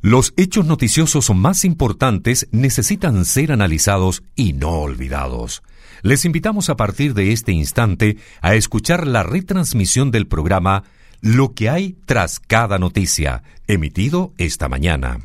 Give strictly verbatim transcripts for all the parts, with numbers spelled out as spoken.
Los hechos noticiosos más importantes necesitan ser analizados y no olvidados. Les invitamos a partir de este instante a escuchar la retransmisión del programa Lo que hay tras cada noticia, emitido esta mañana.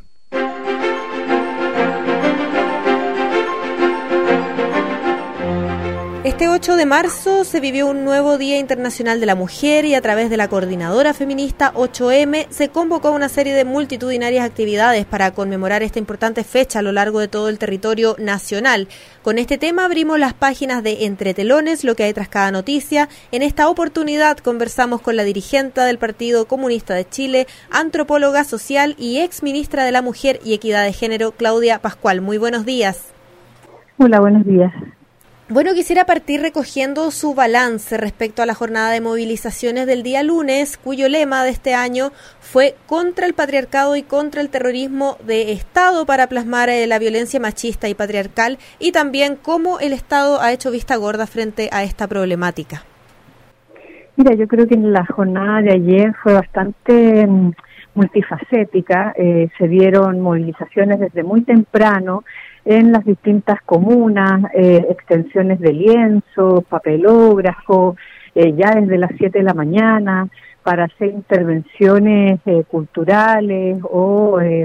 Este ocho de marzo se vivió un nuevo Día Internacional de la Mujer y a través de la Coordinadora Feminista ocho eme se convocó una serie de multitudinarias actividades para conmemorar esta importante fecha a lo largo de todo el territorio nacional. Con este tema abrimos las páginas de Entre Telones, lo que hay tras cada noticia. En esta oportunidad conversamos con la dirigente del Partido Comunista de Chile, antropóloga social y ex ministra de la Mujer y Equidad de Género, Claudia Pascual. Muy buenos días. Hola, buenos días. Bueno, quisiera partir recogiendo su balance respecto a la jornada de movilizaciones del día lunes, cuyo lema de este año fue contra el patriarcado y contra el terrorismo de Estado para plasmar eh, la violencia machista y patriarcal y también cómo el Estado ha hecho vista gorda frente a esta problemática. Mira, yo creo que en la jornada de ayer fue bastante um, multifacética, eh, se dieron movilizaciones desde muy temprano en las distintas comunas, eh, extensiones de lienzo, papelógrafo, eh, ya desde las siete de la mañana, para hacer intervenciones eh, culturales o eh,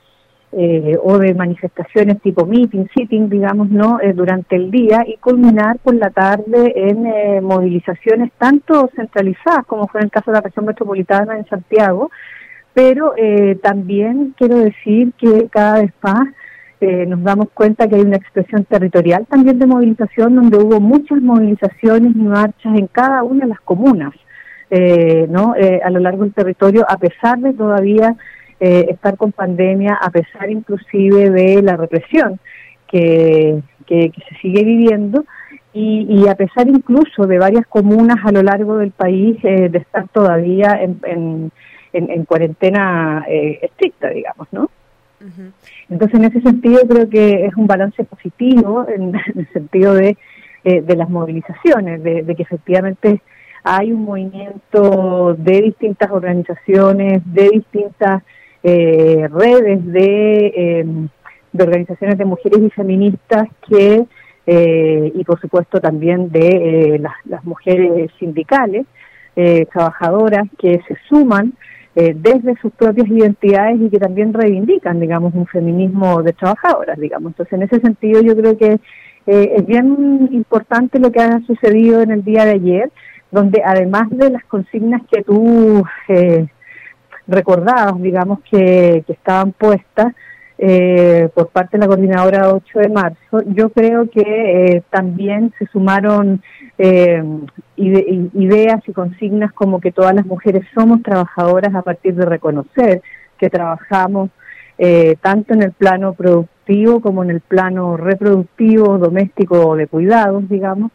eh, o de manifestaciones tipo meeting, sitting, digamos, no eh, durante el día y culminar por la tarde en eh, movilizaciones tanto centralizadas como fue en el caso de la región metropolitana en Santiago, pero eh, también quiero decir que cada vez más Eh, nos damos cuenta que hay una expresión territorial también de movilización, donde hubo muchas movilizaciones y marchas en cada una de las comunas, eh, ¿no? Eh, a lo largo del territorio, a pesar de todavía eh, estar con pandemia, a pesar inclusive de la represión que, que, que se sigue viviendo, y, y a pesar incluso de varias comunas a lo largo del país eh, de estar todavía en, en, en, en cuarentena eh, estricta, digamos, ¿no? Entonces, en ese sentido, creo que es un balance positivo en, en el sentido de, eh, de las movilizaciones, de, de que efectivamente hay un movimiento de distintas organizaciones, de distintas eh, redes de, eh, de organizaciones de mujeres y feministas que, eh, y por supuesto también de eh, las, las mujeres sindicales, eh, trabajadoras que se suman Eh, desde sus propias identidades y que también reivindican, digamos, un feminismo de trabajadoras, digamos. Entonces, en ese sentido, yo creo que eh, es bien importante lo que ha sucedido en el día de ayer, donde además de las consignas que tú eh, recordabas, digamos, que, que estaban puestas eh, por parte de la Coordinadora ocho de marzo, yo creo que eh, también se sumaron Eh, ide- ideas y consignas como que todas las mujeres somos trabajadoras a partir de reconocer que trabajamos eh, tanto en el plano productivo como en el plano reproductivo, doméstico o de cuidados, digamos,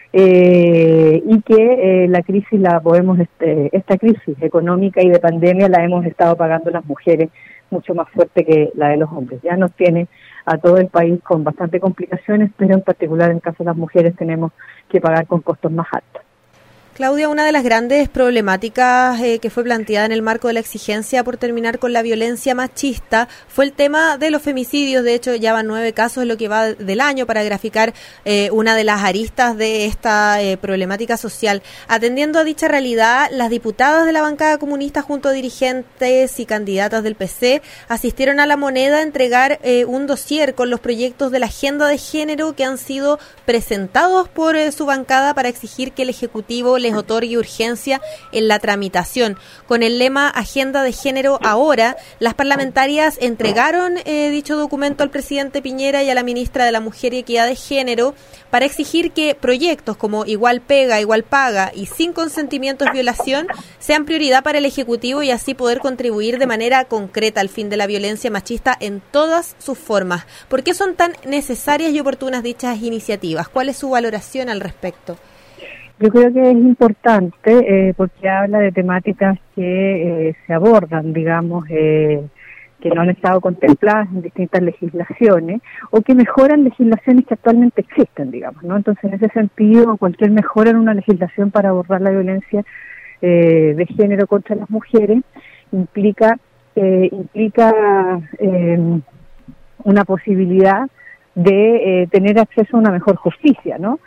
eh, y que eh, la crisis la podemos, este, esta crisis económica y de pandemia la hemos estado pagando las mujeres mucho más fuerte que la de los hombres. Ya nos tiene a todo el país con bastante complicaciones, pero en particular en el caso de las mujeres tenemos que pagar con costos más altos. Claudia, una de las grandes problemáticas eh, que fue planteada en el marco de la exigencia por terminar con la violencia machista fue el tema de los femicidios. De hecho, ya van nueve casos en lo que va del año para graficar eh, una de las aristas de esta eh, problemática social. Atendiendo a dicha realidad, las diputadas de la bancada comunista junto a dirigentes y candidatas del P C asistieron a La Moneda a entregar eh, un dossier con los proyectos de la agenda de género que han sido presentados por eh, su bancada para exigir que el Ejecutivo les otorgue urgencia en la tramitación. Con el lema Agenda de Género Ahora, las parlamentarias entregaron eh, dicho documento al presidente Piñera y a la ministra de la Mujer y Equidad de Género para exigir que proyectos como Igual Pega, Igual Paga y Sin Consentimiento es Violación sean prioridad para el Ejecutivo y así poder contribuir de manera concreta al fin de la violencia machista en todas sus formas. ¿Por qué son tan necesarias y oportunas dichas iniciativas? ¿Cuál es su valoración al respecto? Yo creo que es importante eh, porque habla de temáticas que eh, se abordan, digamos, eh, que no han estado contempladas en distintas legislaciones o que mejoran legislaciones que actualmente existen, digamos, ¿no? Entonces, en ese sentido, cualquier mejora en una legislación para abordar la violencia eh, de género contra las mujeres implica eh, implica eh, una posibilidad de eh, tener acceso a una mejor justicia, ¿no?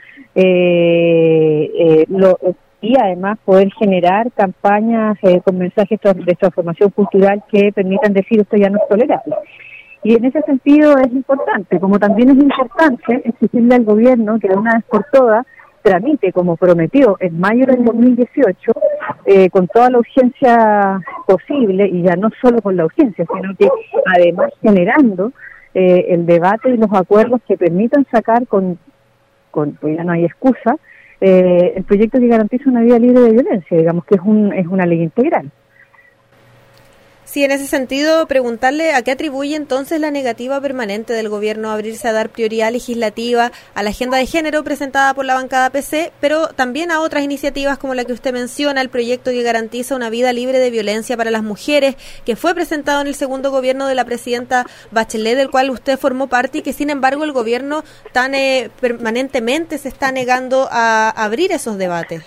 Eh, eh, lo, y además poder generar campañas eh, con mensajes de transformación cultural que permitan decir esto ya no es tolerable. Y en ese sentido es importante, como también es importante exigirle al gobierno que de una vez por todas tramite, como prometió en mayo del dos mil dieciocho, eh, con toda la urgencia posible, y ya no solo con la urgencia, sino que además generando eh, el debate y los acuerdos que permitan sacar con, con pues ya no hay excusa, eh, el proyecto que garantiza una vida libre de violencia, digamos que es un es una ley integral. Sí, en ese sentido, preguntarle a qué atribuye entonces la negativa permanente del gobierno a abrirse a dar prioridad legislativa a la agenda de género presentada por la bancada P C, pero también a otras iniciativas como la que usted menciona, el proyecto que garantiza una vida libre de violencia para las mujeres, que fue presentado en el segundo gobierno de la presidenta Bachelet, del cual usted formó parte y que sin embargo el gobierno tan eh, permanentemente se está negando a abrir esos debates.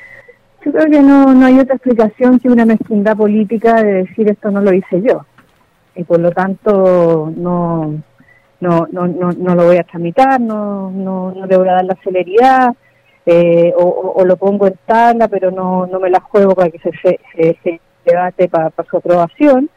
Yo creo que no no hay otra explicación que una mezquindad política de decir esto no lo hice yo, y por lo tanto no no no no, no lo voy a tramitar, no no no le voy a dar la celeridad, eh, o, o, o lo pongo en tabla, pero no no me la juego para que se se, se, se debate para, para su aprobación.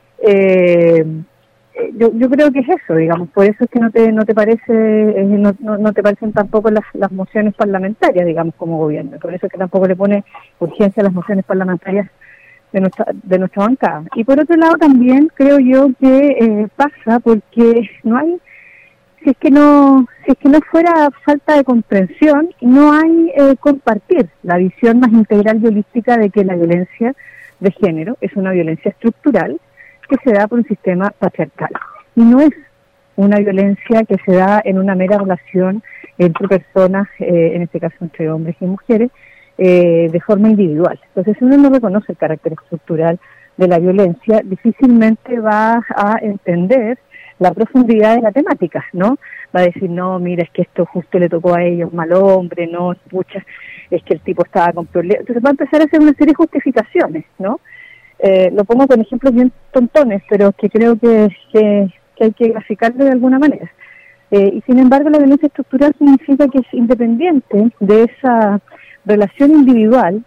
Eh, Yo, yo creo que es eso, digamos, por eso es que no te no te parece eh, no, no, no te parecen tampoco las, las mociones parlamentarias, digamos, como gobierno, por eso es que tampoco le pone urgencia a las mociones parlamentarias de nuestra de nuestra bancada. Y por otro lado también creo yo que eh, pasa porque no hay, si es que no si es que no fuera falta de comprensión, no hay eh, compartir la visión más integral y holística de que la violencia de género es una violencia estructural que se da por un sistema patriarcal. Y no es una violencia que se da en una mera relación entre personas, eh, en este caso entre hombres y mujeres, eh, de forma individual. Entonces, si uno no reconoce el carácter estructural de la violencia, difícilmente va a entender la profundidad de la temática, ¿no? Va a decir, no, mira, es que esto justo le tocó a ellos, mal hombre, no, pucha, es que el tipo estaba con problemas. Entonces va a empezar a hacer una serie de justificaciones, ¿no? Eh, lo pongo con ejemplos bien tontones, pero que creo que, que, que hay que graficarlo de alguna manera. Eh, y sin embargo, la violencia estructural significa que es independiente de esa relación individual,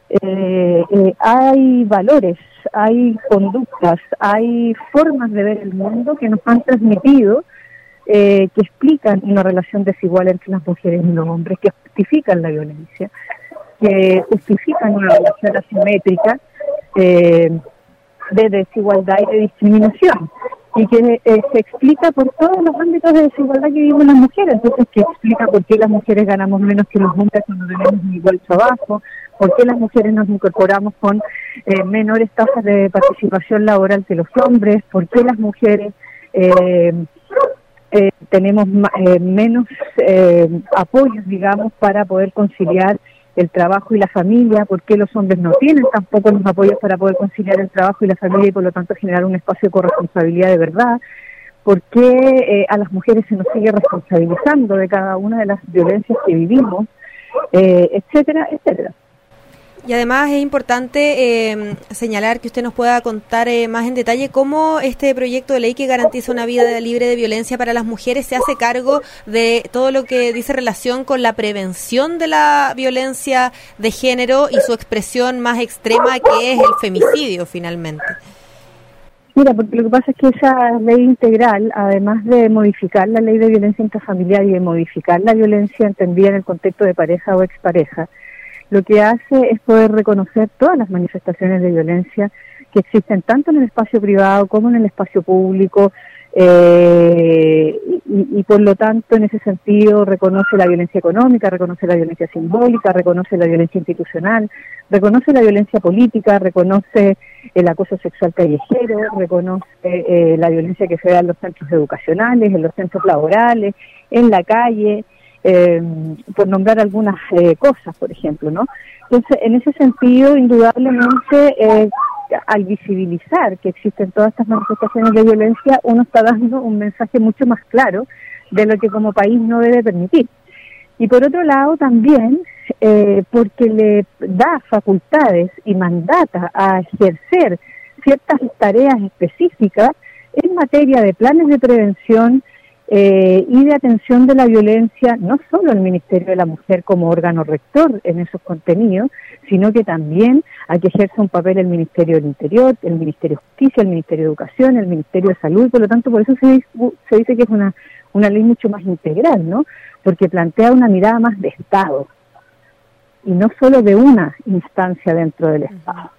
eh, eh, hay valores, hay conductas, hay formas de ver el mundo que nos han transmitido, eh, que explican una relación desigual entre las mujeres y los hombres, que justifican la violencia, que justifican una relación asimétrica, Eh, de desigualdad y de discriminación, y que eh, se explica por todos los ámbitos de desigualdad que vivimos las mujeres. Entonces, que explica por qué las mujeres ganamos menos que los hombres cuando tenemos un igual trabajo, por qué las mujeres nos incorporamos con eh, menores tasas de participación laboral que los hombres, por qué las mujeres eh, eh, tenemos eh, menos eh, apoyos, digamos, para poder conciliar el trabajo y la familia, por qué los hombres no tienen tampoco los apoyos para poder conciliar el trabajo y la familia y por lo tanto generar un espacio de corresponsabilidad de verdad, por qué eh, a las mujeres se nos sigue responsabilizando de cada una de las violencias que vivimos, eh, etcétera, etcétera. Y además es importante eh, señalar que usted nos pueda contar eh, más en detalle cómo este proyecto de ley que garantiza una vida libre de violencia para las mujeres se hace cargo de todo lo que dice relación con la prevención de la violencia de género y su expresión más extrema, que es el femicidio, finalmente. Mira, porque lo que pasa es que esa ley integral, además de modificar la ley de violencia intrafamiliar y de modificar la violencia entendida en el contexto de pareja o expareja, lo que hace es poder reconocer todas las manifestaciones de violencia que existen tanto en el espacio privado como en el espacio público, eh, y, y por lo tanto en ese sentido reconoce la violencia económica, reconoce la violencia simbólica, reconoce la violencia institucional, reconoce la violencia política, reconoce el acoso sexual callejero, reconoce eh, la violencia que se da en los centros educacionales, en los centros laborales, en la calle, Eh, por nombrar algunas eh, cosas, por ejemplo, ¿no? Entonces, en ese sentido, indudablemente, eh, al visibilizar que existen todas estas manifestaciones de violencia, uno está dando un mensaje mucho más claro de lo que como país no debe permitir. Y por otro lado, también, eh, porque le da facultades y mandata a ejercer ciertas tareas específicas en materia de planes de prevención eh, y de atención de la violencia, no solo el Ministerio de la Mujer como órgano rector en esos contenidos, sino que también a que ejerza un papel el Ministerio del Interior, el Ministerio de Justicia, el Ministerio de Educación, el Ministerio de Salud. Por lo tanto, por eso se, se dice que es una, una ley mucho más integral, ¿no? Porque plantea una mirada más de Estado y no solo de una instancia dentro del Estado.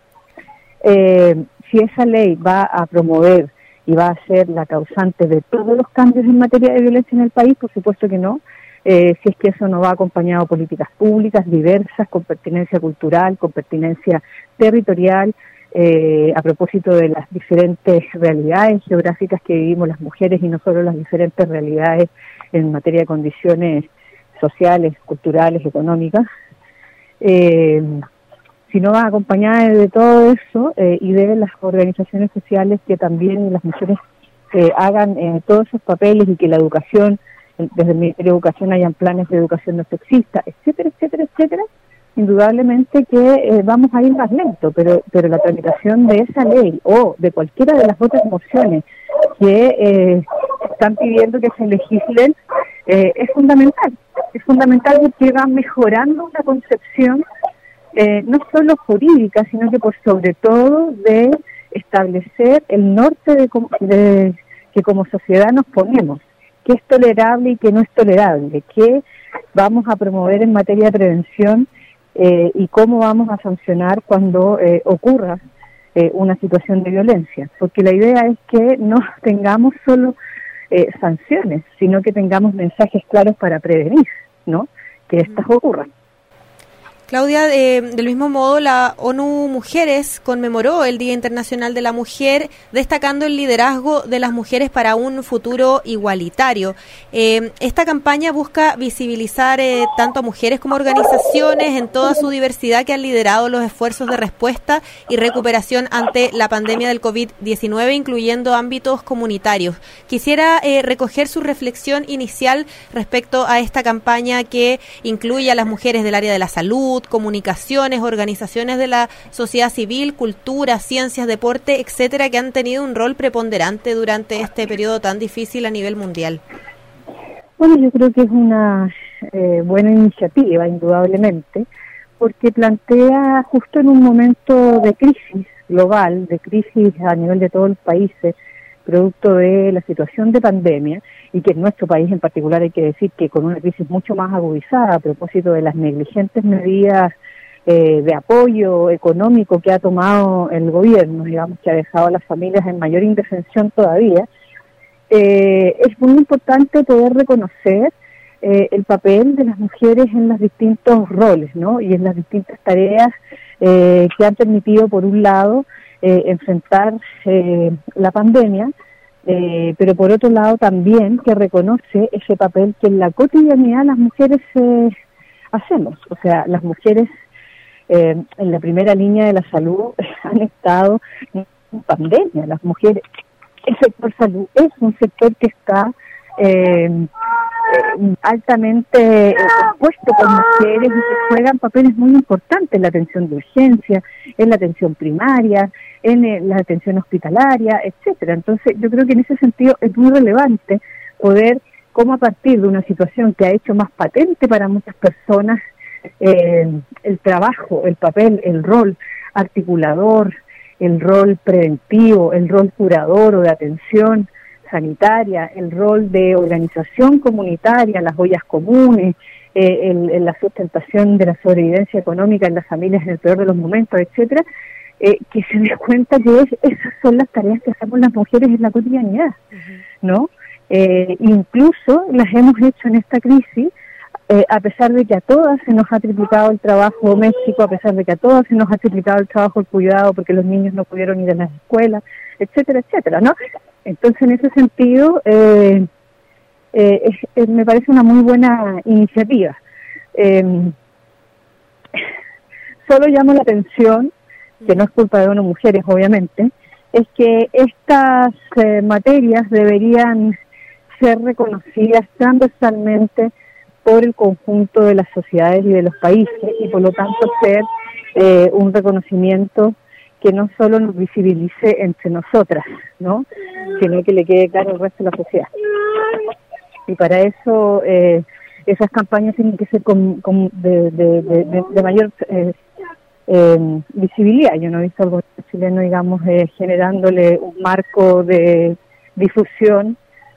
Eh, si esa ley va a promover y va a ser la causante de todos los cambios en materia de violencia en el país, por supuesto que no. Eh, si es que eso no va acompañado de políticas públicas diversas, con pertinencia cultural, con pertinencia territorial, eh, a propósito de las diferentes realidades geográficas que vivimos las mujeres y no solo las diferentes realidades en materia de condiciones sociales, culturales, económicas. Eh, si no va acompañada de todo eso eh, y de las organizaciones sociales que también las mujeres eh, hagan eh, todos esos papeles y que la educación, desde el Ministerio de Educación hayan planes de educación no sexista, etcétera, etcétera, etcétera, indudablemente que eh, vamos a ir más lento, pero pero la tramitación de esa ley o de cualquiera de las otras mociones que eh, están pidiendo que se legislen eh, es fundamental. Es fundamental porque va mejorando la concepción eh, no solo jurídica, sino que por sobre todo de establecer el norte de, de que como sociedad nos ponemos, qué es tolerable y qué no es tolerable, qué vamos a promover en materia de prevención eh, y cómo vamos a sancionar cuando eh, ocurra eh, una situación de violencia. Porque la idea es que no tengamos solo eh, sanciones, sino que tengamos mensajes claros para prevenir, ¿no?, que estas ocurran. Claudia, eh, del mismo modo, la ONU Mujeres conmemoró el Día Internacional de la Mujer, destacando el liderazgo de las mujeres para un futuro igualitario. Eh, esta campaña busca visibilizar eh, tanto a mujeres como organizaciones en toda su diversidad que han liderado los esfuerzos de respuesta y recuperación ante la pandemia del COVID diecinueve, incluyendo ámbitos comunitarios. Quisiera eh, recoger su reflexión inicial respecto a esta campaña que incluye a las mujeres del área de la salud, comunicaciones, organizaciones de la sociedad civil, cultura, ciencias, deporte, etcétera, que han tenido un rol preponderante durante este periodo tan difícil a nivel mundial. Bueno, yo creo que es una eh, buena iniciativa, indudablemente, porque plantea justo en un momento de crisis global, de crisis a nivel de todos los países, producto de la situación de pandemia, y que en nuestro país en particular hay que decir que con una crisis mucho más agudizada a propósito de las negligentes medidas eh, de apoyo económico que ha tomado el gobierno, digamos, que ha dejado a las familias en mayor indefensión todavía, eh, es muy importante poder reconocer eh, el papel de las mujeres en los distintos roles, ¿no?, y en las distintas tareas eh, que han permitido, por un lado, eh, enfrentar eh, la pandemia, eh, pero por otro lado también que reconoce ese papel que en la cotidianidad las mujeres eh, hacemos. O sea, las mujeres eh, en la primera línea de la salud han estado en pandemia. Las mujeres, el sector salud es un sector que está eh, eh, altamente eh, compuesto por mujeres y que juegan papeles muy importantes en la atención de urgencia, en la atención primaria, en eh, la atención hospitalaria, etcétera. Entonces, yo creo que en ese sentido es muy relevante poder, como a partir de una situación que ha hecho más patente para muchas personas, eh, el trabajo, el papel, el rol articulador, el rol preventivo, el rol curador o de atención sanitaria, el rol de organización comunitaria, las ollas comunes, eh, el, el, la sustentación de la sobrevivencia económica en las familias en el peor de los momentos, etcétera, eh, que se dé cuenta que es, esas son las tareas que hacemos las mujeres en la cotidianidad, uh-huh. ¿no? Eh, incluso las hemos hecho en esta crisis, eh, a pesar de que a todas se nos ha triplicado el trabajo doméstico, a pesar de que a todas se nos ha triplicado el trabajo del cuidado porque los niños no pudieron ir a las escuelas, etcétera, etcétera, ¿no? Entonces, en ese sentido, eh, eh, es, es, me parece una muy buena iniciativa. Eh, solo llamo la atención, que no es culpa de ONU Mujeres, obviamente, es que estas eh, materias deberían ser reconocidas transversalmente por el conjunto de las sociedades y de los países, y por lo tanto ser eh, un reconocimiento que no solo nos visibilice entre nosotras, ¿no? Sino que le quede claro al resto de la sociedad. Y para eso eh, esas campañas tienen que ser con, con de, de, de, de mayor eh, eh, visibilidad. Yo no he visto al gobierno chileno, digamos, eh, generándole un marco de difusión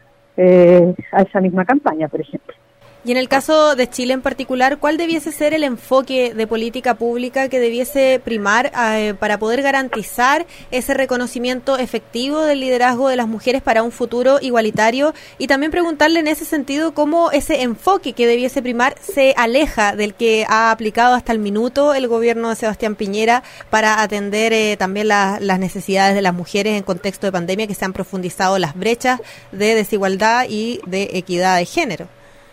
eh, a esa misma campaña, por ejemplo. Y en el caso de Chile en particular, ¿cuál debiese ser el enfoque de política pública que debiese primar eh, para poder garantizar ese reconocimiento efectivo del liderazgo de las mujeres para un futuro igualitario? Y también preguntarle en ese sentido cómo ese enfoque que debiese primar se aleja del que ha aplicado hasta el minuto el gobierno de Sebastián Piñera para atender eh, también la, las necesidades de las mujeres en contexto de pandemia, que se han profundizado las brechas de desigualdad y de equidad de género.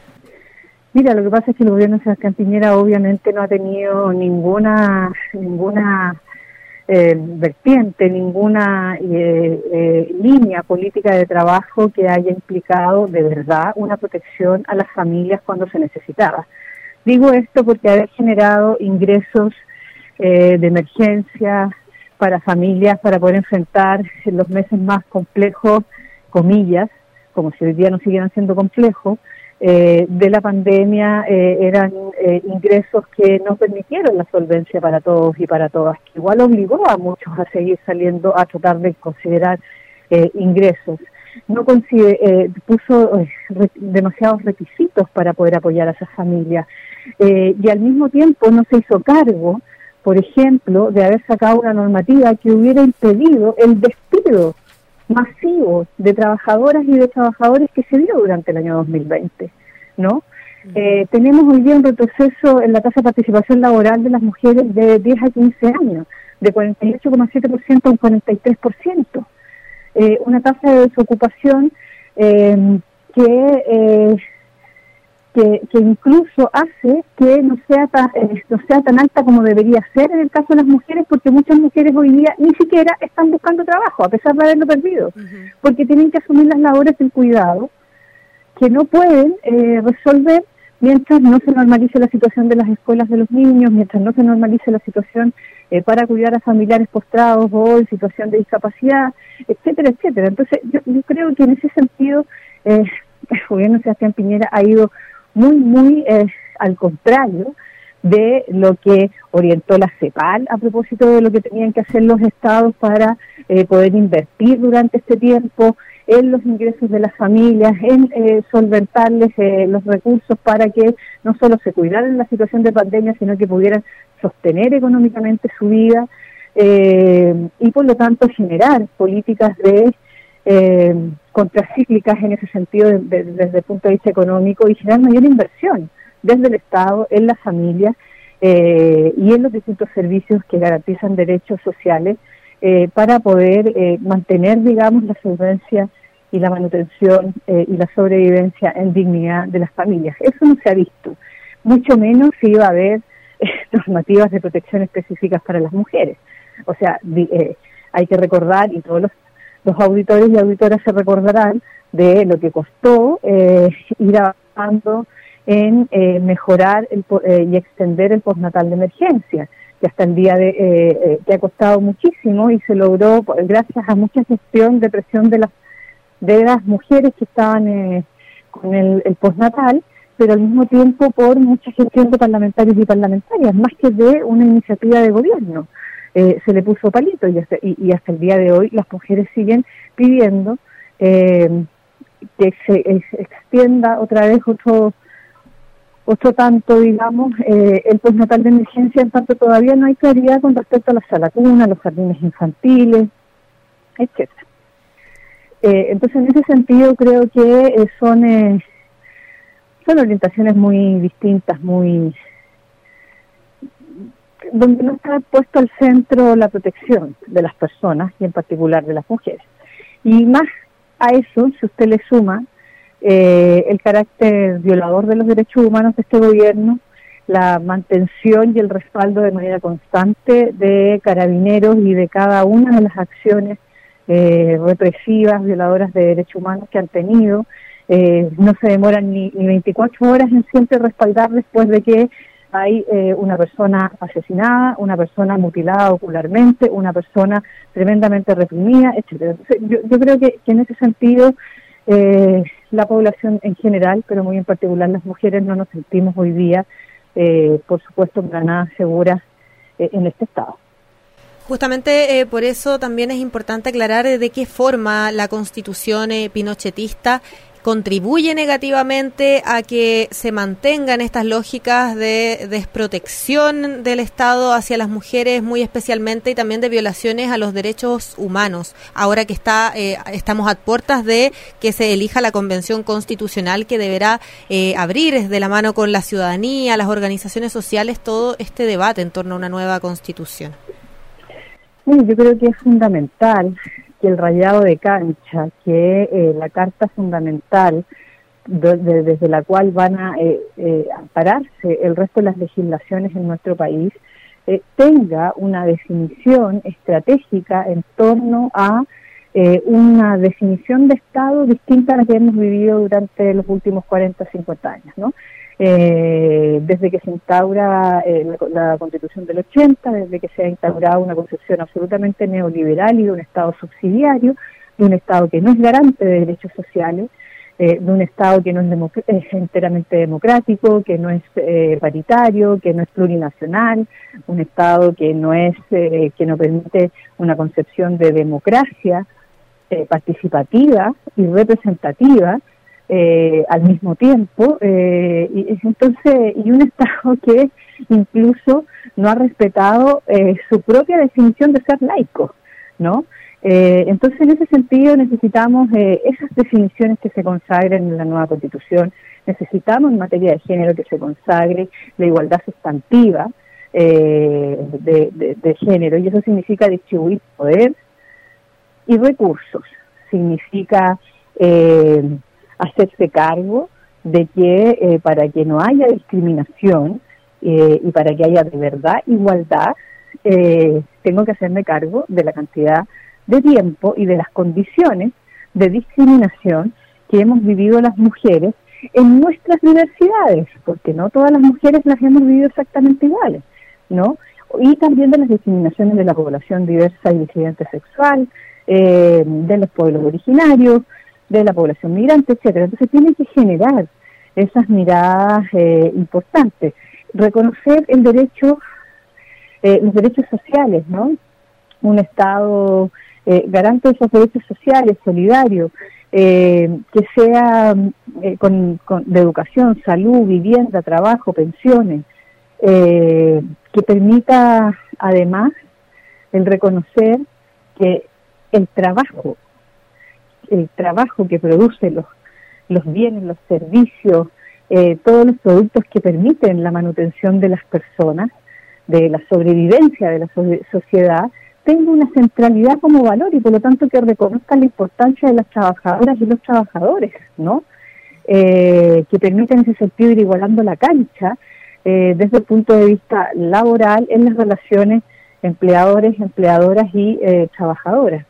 Mira, lo que pasa es que el gobierno de Sebastián Piñera obviamente no ha tenido ninguna ninguna eh, vertiente, ninguna eh, eh, línea política de trabajo que haya implicado de verdad una protección a las familias cuando se necesitaba. Digo esto porque haber generado ingresos eh, de emergencia para familias para poder enfrentar los meses más complejos, comillas, como si hoy día no siguieran siendo complejos, Eh, de la pandemia eh, eran eh, ingresos que no permitieron la solvencia para todos y para todas, que igual obligó a muchos a seguir saliendo a tratar de considerar eh, ingresos. No consider, eh, puso eh, re, demasiados requisitos para poder apoyar a esas familias eh, y al mismo tiempo no se hizo cargo, por ejemplo, de haber sacado una normativa que hubiera impedido el despido masivo de trabajadoras y de trabajadores que se dio durante el año dos mil veinte, ¿no? Uh-huh. Eh, tenemos hoy día un retroceso en la tasa de participación laboral de las mujeres de diez a quince años, de cuarenta y ocho coma siete por ciento a un cuarenta y tres por ciento. Eh, una tasa de desocupación eh, que, eh, que que incluso hace que no sea tan, eh, no sea tan alta como debería ser en el caso de las mujeres, porque muchas mujeres hoy día ni siquiera están buscando trabajo, a pesar de haberlo perdido, uh-huh. porque tienen que asumir las labores del cuidado, que no pueden eh, resolver mientras no se normalice la situación de las escuelas de los niños, mientras no se normalice la situación eh, para cuidar a familiares postrados o en situación de discapacidad, etcétera, etcétera. Entonces, yo, yo creo que en ese sentido eh, el gobierno de Sebastián Piñera ha ido muy, muy eh, al contrario de lo que orientó la CEPAL a propósito de lo que tenían que hacer los estados para eh, poder invertir durante este tiempo en los ingresos de las familias, en eh, solventarles eh, los recursos para que no solo se cuidaran la situación de pandemia, sino que pudieran sostener económicamente su vida eh, y por lo tanto generar políticas de eh, contracíclicas en ese sentido de, de, desde el punto de vista económico y generar mayor inversión desde el Estado en las familias eh, y en los distintos servicios que garantizan derechos sociales eh, para poder eh, mantener, digamos, la solvencia y la manutención eh, y la sobrevivencia en dignidad de las familias. Eso no se ha visto, mucho menos si iba a haber eh, normativas de protección específicas para las mujeres. O sea, di, eh, hay que recordar, y todos los, los auditores y auditoras se recordarán de lo que costó eh, ir avanzando en eh, mejorar el, eh, y extender el postnatal de emergencia, que hasta el día de eh, eh, que ha costado muchísimo y se logró gracias a mucha gestión de presión de las de las mujeres que estaban eh, con el, el postnatal, pero al mismo tiempo por mucha gestión de parlamentarios y parlamentarias, más que de una iniciativa de gobierno. Eh, se le puso palito y hasta, y, y hasta el día de hoy las mujeres siguen pidiendo eh, que se eh, extienda otra vez otro otro tanto, digamos, eh, el postnatal de emergencia, en tanto todavía no hay claridad con respecto a la sala cuna, los jardines infantiles, etcétera. Eh, entonces, en ese sentido, creo que eh, son eh, son orientaciones muy distintas, muy donde no está puesto al centro la protección de las personas y en particular de las mujeres. Y más a eso, si usted le suma Eh, el carácter violador de los derechos humanos de este gobierno, la mantención y el respaldo de manera constante de carabineros y de cada una de las acciones eh, represivas, violadoras de derechos humanos que han tenido. Eh, no se demoran ni, ni veinticuatro horas en siempre respaldar después de que hay eh, una persona asesinada, una persona mutilada ocularmente, una persona tremendamente reprimida, etcétera. Entonces, yo, yo creo que, que en ese sentido eh, la población en general, pero muy en particular las mujeres, no nos sentimos hoy día, eh, por supuesto, para nada seguras eh, en este estado. Justamente eh, por eso también es importante aclarar de qué forma la Constitución eh, pinochetista contribuye negativamente a que se mantengan estas lógicas de desprotección del Estado hacia las mujeres, muy especialmente, y también de violaciones a los derechos humanos. Ahora que está eh, estamos a puertas de que se elija la Convención Constitucional que deberá eh, abrir de la mano con la ciudadanía, las organizaciones sociales, todo este debate en torno a una nueva Constitución. Sí, yo creo que es fundamental que el rayado de cancha, que eh, la carta fundamental de, de, desde la cual van a eh, eh, ampararse el resto de las legislaciones en nuestro país, eh, tenga una definición estratégica en torno a eh, una definición de Estado distinta a la que hemos vivido durante los últimos cuarenta, cincuenta años, ¿no? Eh, desde que se instaura eh, la, la Constitución del ochenta, desde que se ha instaurado una concepción absolutamente neoliberal y de un Estado subsidiario, de un Estado que no es garante de derechos sociales, eh, de un Estado que no es, democ- es enteramente democrático, que no es eh, paritario, que no es plurinacional, un Estado que no es eh, que no permite una concepción de democracia eh, participativa y representativa. Eh, al mismo tiempo, eh, y entonces y un Estado que incluso no ha respetado eh, su propia definición de ser laico, ¿no? Eh, entonces, en ese sentido, necesitamos eh, esas definiciones que se consagren en la nueva Constitución. Necesitamos, en materia de género, que se consagre la igualdad sustantiva eh, de, de, de género, y eso significa distribuir poder y recursos. Significa eh, hacerse cargo de que eh, para que no haya discriminación eh, y para que haya de verdad igualdad, eh, tengo que hacerme cargo de la cantidad de tiempo y de las condiciones de discriminación que hemos vivido las mujeres en nuestras diversidades, porque no todas las mujeres las hemos vivido exactamente iguales, ¿no? Y también de las discriminaciones de la población diversa y disidente sexual, eh, de los pueblos originarios, de la población migrante, etcétera. Entonces tiene que generar esas miradas eh, importantes, reconocer el derecho, eh, los derechos sociales, ¿no? Un Estado eh, garante de esos derechos sociales, solidario, eh, que sea eh, con, con, de educación, salud, vivienda, trabajo, pensiones, eh, que permita además el reconocer que el trabajo el trabajo que produce los, los bienes, los servicios, eh, todos los productos que permiten la manutención de las personas, de la sobrevivencia de la so- sociedad, tenga una centralidad como valor y por lo tanto que reconozca la importancia de las trabajadoras y los trabajadores, ¿no? Eh, que permita en ese sentido ir igualando la cancha eh, desde el punto de vista laboral en las relaciones empleadores, empleadoras y eh, trabajadoras.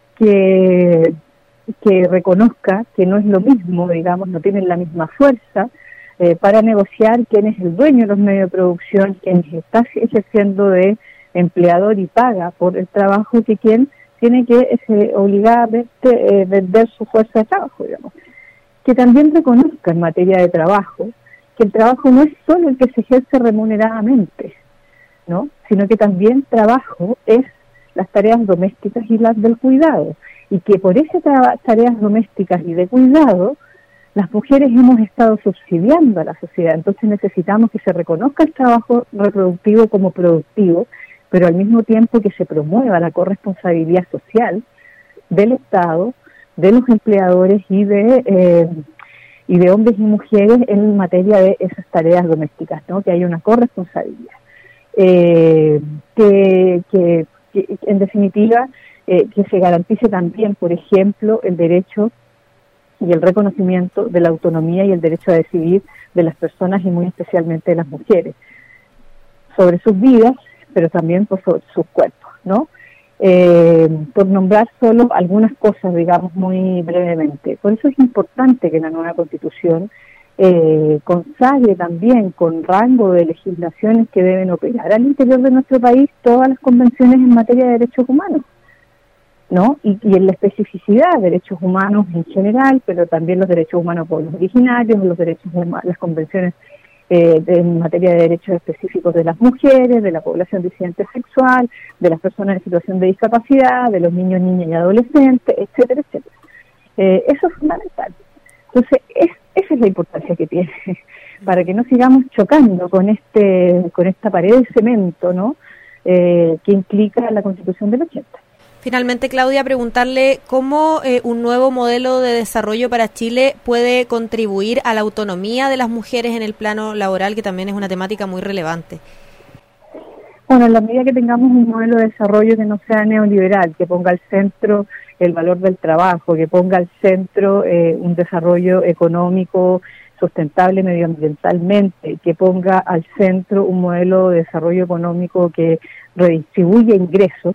Que que reconozca que no es lo mismo, digamos, no tienen la misma fuerza eh, para negociar quién es el dueño de los medios de producción, quién está ejerciendo de empleador y paga por el trabajo, que quien tiene que eh, obligadamente eh, vender su fuerza de trabajo, digamos. Que también reconozca en materia de trabajo que el trabajo no es solo el que se ejerce remuneradamente, ¿no? Sino que también trabajo es las tareas domésticas y las del cuidado, y que por esas tra- tareas domésticas y de cuidado, las mujeres hemos estado subsidiando a la sociedad. Entonces necesitamos que se reconozca el trabajo reproductivo como productivo, pero al mismo tiempo que se promueva la corresponsabilidad social del Estado, de los empleadores y de eh, y de hombres y mujeres en materia de esas tareas domésticas, ¿no? Que haya una corresponsabilidad. Eh, que, que, que en definitiva eh, que se garantice también, por ejemplo, el derecho y el reconocimiento de la autonomía y el derecho a decidir de las personas y muy especialmente de las mujeres sobre sus vidas, pero también por sobre sus cuerpos, ¿no? Eh, por nombrar solo algunas cosas, digamos, muy brevemente. Por eso es importante que la nueva Constitución eh, consagre también con rango de legislaciones que deben operar al interior de nuestro país todas las convenciones en materia de derechos humanos, ¿no? Y, y en la especificidad de derechos humanos en general, pero también los derechos humanos de pueblos originarios, los derechos humanos, las convenciones eh, de, en materia de derechos específicos de las mujeres, de la población disidente sexual, de las personas en situación de discapacidad, de los niños, niñas y adolescentes, etcétera, etcétera. Eh, eso es fundamental. Entonces, es, esa es la importancia que tiene, para que no sigamos chocando con este con esta pared de cemento, ¿no? Eh, que implica la Constitución del ochenta. Finalmente, Claudia, preguntarle cómo eh, un nuevo modelo de desarrollo para Chile puede contribuir a la autonomía de las mujeres en el plano laboral, que también es una temática muy relevante. Bueno, en la medida que tengamos un modelo de desarrollo que no sea neoliberal, que ponga al centro el valor del trabajo, que ponga al centro eh, un desarrollo económico sustentable medioambientalmente, que ponga al centro un modelo de desarrollo económico que redistribuya ingresos,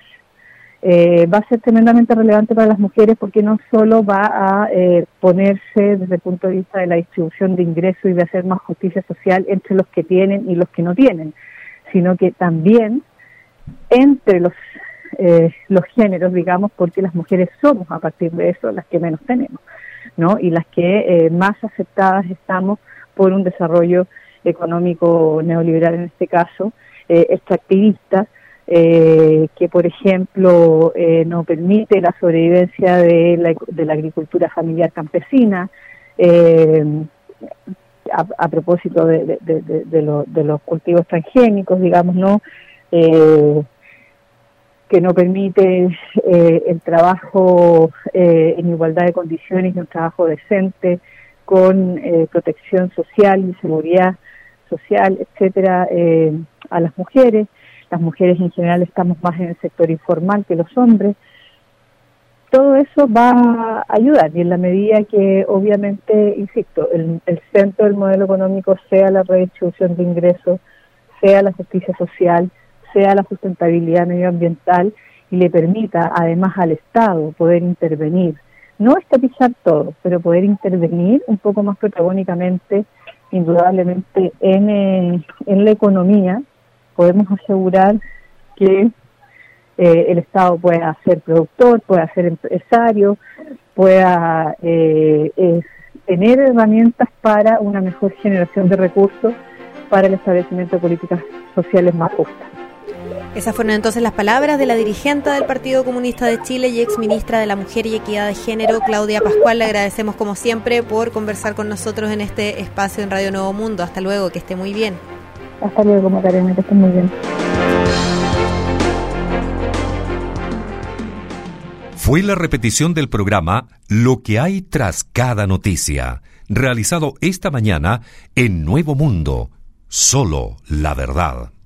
eh, va a ser tremendamente relevante para las mujeres, porque no solo va a eh, ponerse desde el punto de vista de la distribución de ingresos y de hacer más justicia social entre los que tienen y los que no tienen, sino que también entre los eh, los géneros, digamos, porque las mujeres somos, a partir de eso, las que menos tenemos, ¿no? Y las que eh, más afectadas estamos por un desarrollo económico neoliberal, en este caso, eh, extractivista, eh, que, por ejemplo, eh, no permite la sobrevivencia de la, de la agricultura familiar campesina, eh, a, a propósito de, de, de, de, de, lo, de los cultivos transgénicos, digamos, ¿no? Eh, que no permite eh, el trabajo eh, en igualdad de condiciones y un trabajo decente, con eh, protección social y seguridad social, etcétera, eh, a las mujeres. Las mujeres en general estamos más en el sector informal que los hombres. Todo eso va a ayudar, y en la medida que, obviamente, insisto, el, el centro del modelo económico sea la redistribución de ingresos, sea la justicia social, sea la sustentabilidad medioambiental, y le permita además al Estado poder intervenir, no estatizar todo, pero poder intervenir un poco más protagónicamente, indudablemente, en, eh, en la economía, podemos asegurar que eh, el Estado pueda ser productor, pueda ser empresario, pueda eh, eh, tener herramientas para una mejor generación de recursos para el establecimiento de políticas sociales más justas. Esas fueron entonces las palabras de la dirigente del Partido Comunista de Chile y exministra de la Mujer y Equidad de Género, Claudia Pascual. Le agradecemos como siempre por conversar con nosotros en este espacio en Radio Nuevo Mundo. Hasta luego, que esté muy bien. Hasta luego, Macarena, que esté muy bien. Fue la repetición del programa Lo que hay tras cada noticia, realizado esta mañana en Nuevo Mundo. Solo la verdad.